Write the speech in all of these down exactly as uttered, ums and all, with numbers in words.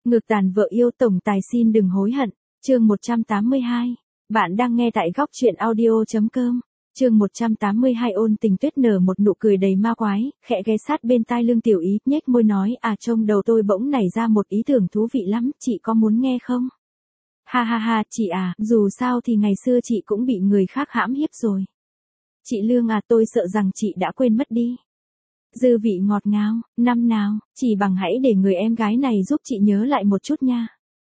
Ngược tàn vợ yêu tổng tài xin đừng hối hận. Chương một trăm tám mươi hai. Bạn đang nghe tại góc truyện audio.com. Chương một trăm tám mươi hai. Ôn Tình Tuyết nở một nụ cười đầy ma quái, khẽ ghé sát bên tai Lương Tiểu Ý, nhếch môi nói, à trong đầu tôi bỗng nảy ra một ý tưởng thú vị lắm, chị có muốn nghe không? Ha ha ha, chị à, dù sao thì ngày xưa chị cũng bị người khác hãm hiếp rồi. Chị Lương à, tôi sợ rằng chị đã quên mất đi. Dư vị ngọt ngào, năm nào, chỉ bằng hãy để người em gái này giúp chị nhớ lại một chút nha.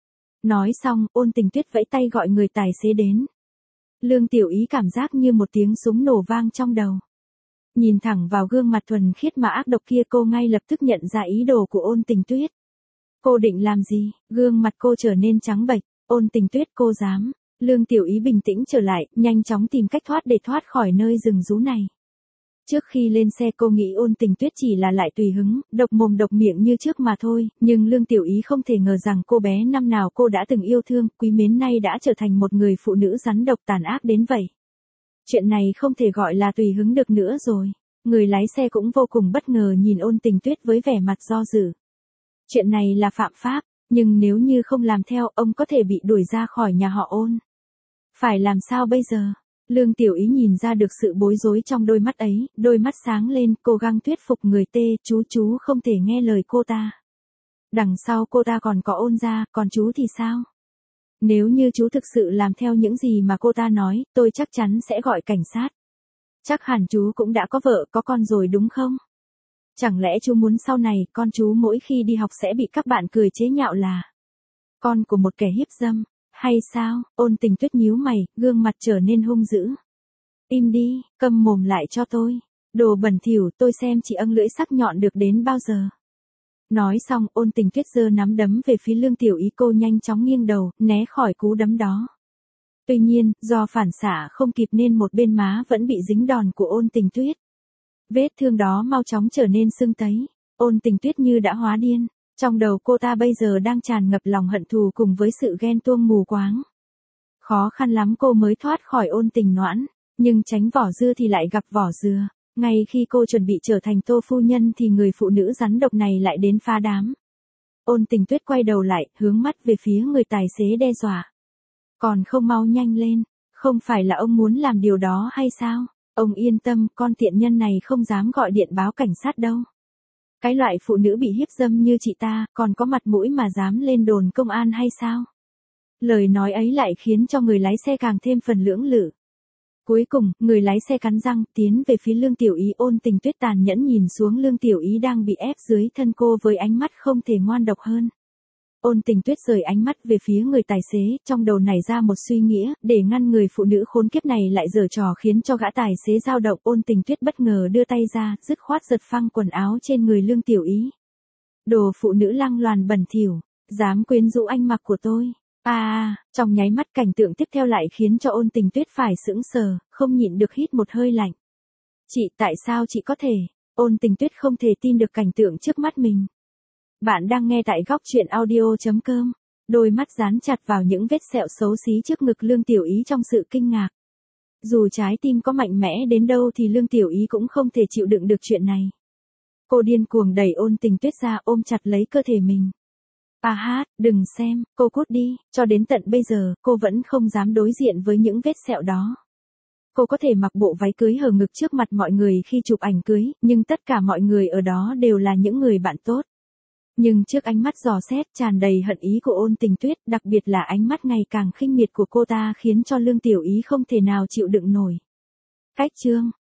Nói xong, Ôn Tình Tuyết vẫy tay gọi người tài xế đến. Lương Tiểu Ý cảm giác như một tiếng súng nổ vang trong đầu. Nhìn thẳng vào gương mặt thuần khiết mà ác độc kia, cô ngay lập tức nhận ra ý đồ của Ôn Tình Tuyết. Cô định làm gì? Gương mặt cô trở nên trắng bệch. Ôn Tình Tuyết, cô dám. Lương Tiểu Ý bình tĩnh trở lại, nhanh chóng tìm cách thoát để thoát khỏi nơi rừng rú này. Trước khi lên xe cô nghĩ Ôn Tình Tuyết chỉ là lại tùy hứng, độc mồm độc miệng như trước mà thôi, nhưng Lương Tiểu Ý không thể ngờ rằng cô bé năm nào cô đã từng yêu thương, quý mến nay đã trở thành một người phụ nữ rắn độc tàn ác đến vậy. Chuyện này không thể gọi là tùy hứng được nữa rồi. Người lái xe cũng vô cùng bất ngờ nhìn Ôn Tình Tuyết với vẻ mặt do dự. Chuyện này là phạm pháp, nhưng nếu như không làm theo ông có thể bị đuổi ra khỏi nhà họ Ôn. Phải làm sao bây giờ? Lương Tiểu Ý nhìn ra được sự bối rối trong đôi mắt ấy, đôi mắt sáng lên, cố gắng thuyết phục người tê, chú chú không thể nghe lời cô ta. Đằng sau cô ta còn có Ôn gia, còn chú thì sao? Nếu như chú thực sự làm theo những gì mà cô ta nói, tôi chắc chắn sẽ gọi cảnh sát. Chắc hẳn chú cũng đã có vợ, có con rồi đúng không? Chẳng lẽ chú muốn sau này, con chú mỗi khi đi học sẽ bị các bạn cười chế nhạo là con của một kẻ hiếp dâm? Hay sao? Ôn Tình Tuyết nhíu mày, gương mặt trở nên hung dữ. Im đi, câm mồm lại cho tôi. Đồ bẩn thỉu, tôi xem chị âng lưỡi sắc nhọn được đến bao giờ. Nói xong, Ôn Tình Tuyết giơ nắm đấm về phía Lương Tiểu Ý, cô nhanh chóng nghiêng đầu, né khỏi cú đấm đó. Tuy nhiên, do phản xạ không kịp nên một bên má vẫn bị dính đòn của Ôn Tình Tuyết. Vết thương đó mau chóng trở nên sưng tấy. Ôn Tình Tuyết như đã hóa điên. Trong đầu cô ta bây giờ đang tràn ngập lòng hận thù cùng với sự ghen tuông mù quáng. Khó khăn lắm cô mới thoát khỏi Ôn Tình Noãn, nhưng tránh vỏ dưa thì lại gặp vỏ dừa. Ngay khi cô chuẩn bị trở thành Tô phu nhân thì người phụ nữ rắn độc này lại đến phá đám. Ôn Tình Tuyết quay đầu lại, hướng mắt về phía người tài xế đe dọa. Còn không mau nhanh lên, không phải là ông muốn làm điều đó hay sao? Ông yên tâm, con tiện nhân này không dám gọi điện báo cảnh sát đâu. Cái loại phụ nữ bị hiếp dâm như chị ta, còn có mặt mũi mà dám lên đồn công an hay sao? Lời nói ấy lại khiến cho người lái xe càng thêm phần lưỡng lự. Cuối cùng, người lái xe cắn răng, tiến về phía Lương Tiểu Ý. Ôn Tình Tuyết tàn nhẫn nhìn xuống Lương Tiểu Ý đang bị ép dưới thân cô với ánh mắt không thể ngoan độc hơn. Ôn Tình Tuyết rời ánh mắt về phía người tài xế, trong đầu nảy ra một suy nghĩ, để ngăn người phụ nữ khốn kiếp này lại giở trò khiến cho gã tài xế dao động. Ôn Tình Tuyết bất ngờ đưa tay ra, dứt khoát giật phăng quần áo trên người Lương Tiểu Ý. Đồ phụ nữ lăng loàn bẩn thỉu, dám quyến rũ anh mặc của tôi. À, trong nháy mắt cảnh tượng tiếp theo lại khiến cho Ôn Tình Tuyết phải sững sờ, không nhịn được hít một hơi lạnh. Chị, tại sao chị có thể? Ôn Tình Tuyết không thể tin được cảnh tượng trước mắt mình. Bạn đang nghe tại góc truyện audio.com. Đôi mắt dán chặt vào những vết sẹo xấu xí trước ngực Lương Tiểu Ý trong sự kinh ngạc. Dù trái tim có mạnh mẽ đến đâu thì Lương Tiểu Ý cũng không thể chịu đựng được chuyện này. Cô điên cuồng đẩy Ôn Tình Tuyết ra, ôm chặt lấy cơ thể mình. À hát, đừng xem, cô cút đi. Cho đến tận bây giờ, cô vẫn không dám đối diện với những vết sẹo đó. Cô có thể mặc bộ váy cưới hở ngực trước mặt mọi người khi chụp ảnh cưới, nhưng tất cả mọi người ở đó đều là những người bạn tốt. Nhưng trước ánh mắt dò xét tràn đầy hận ý của Ôn Tình Tuyết, đặc biệt là ánh mắt ngày càng khinh miệt của cô ta khiến cho Lương Tiểu Ý không thể nào chịu đựng nổi. Cách chương,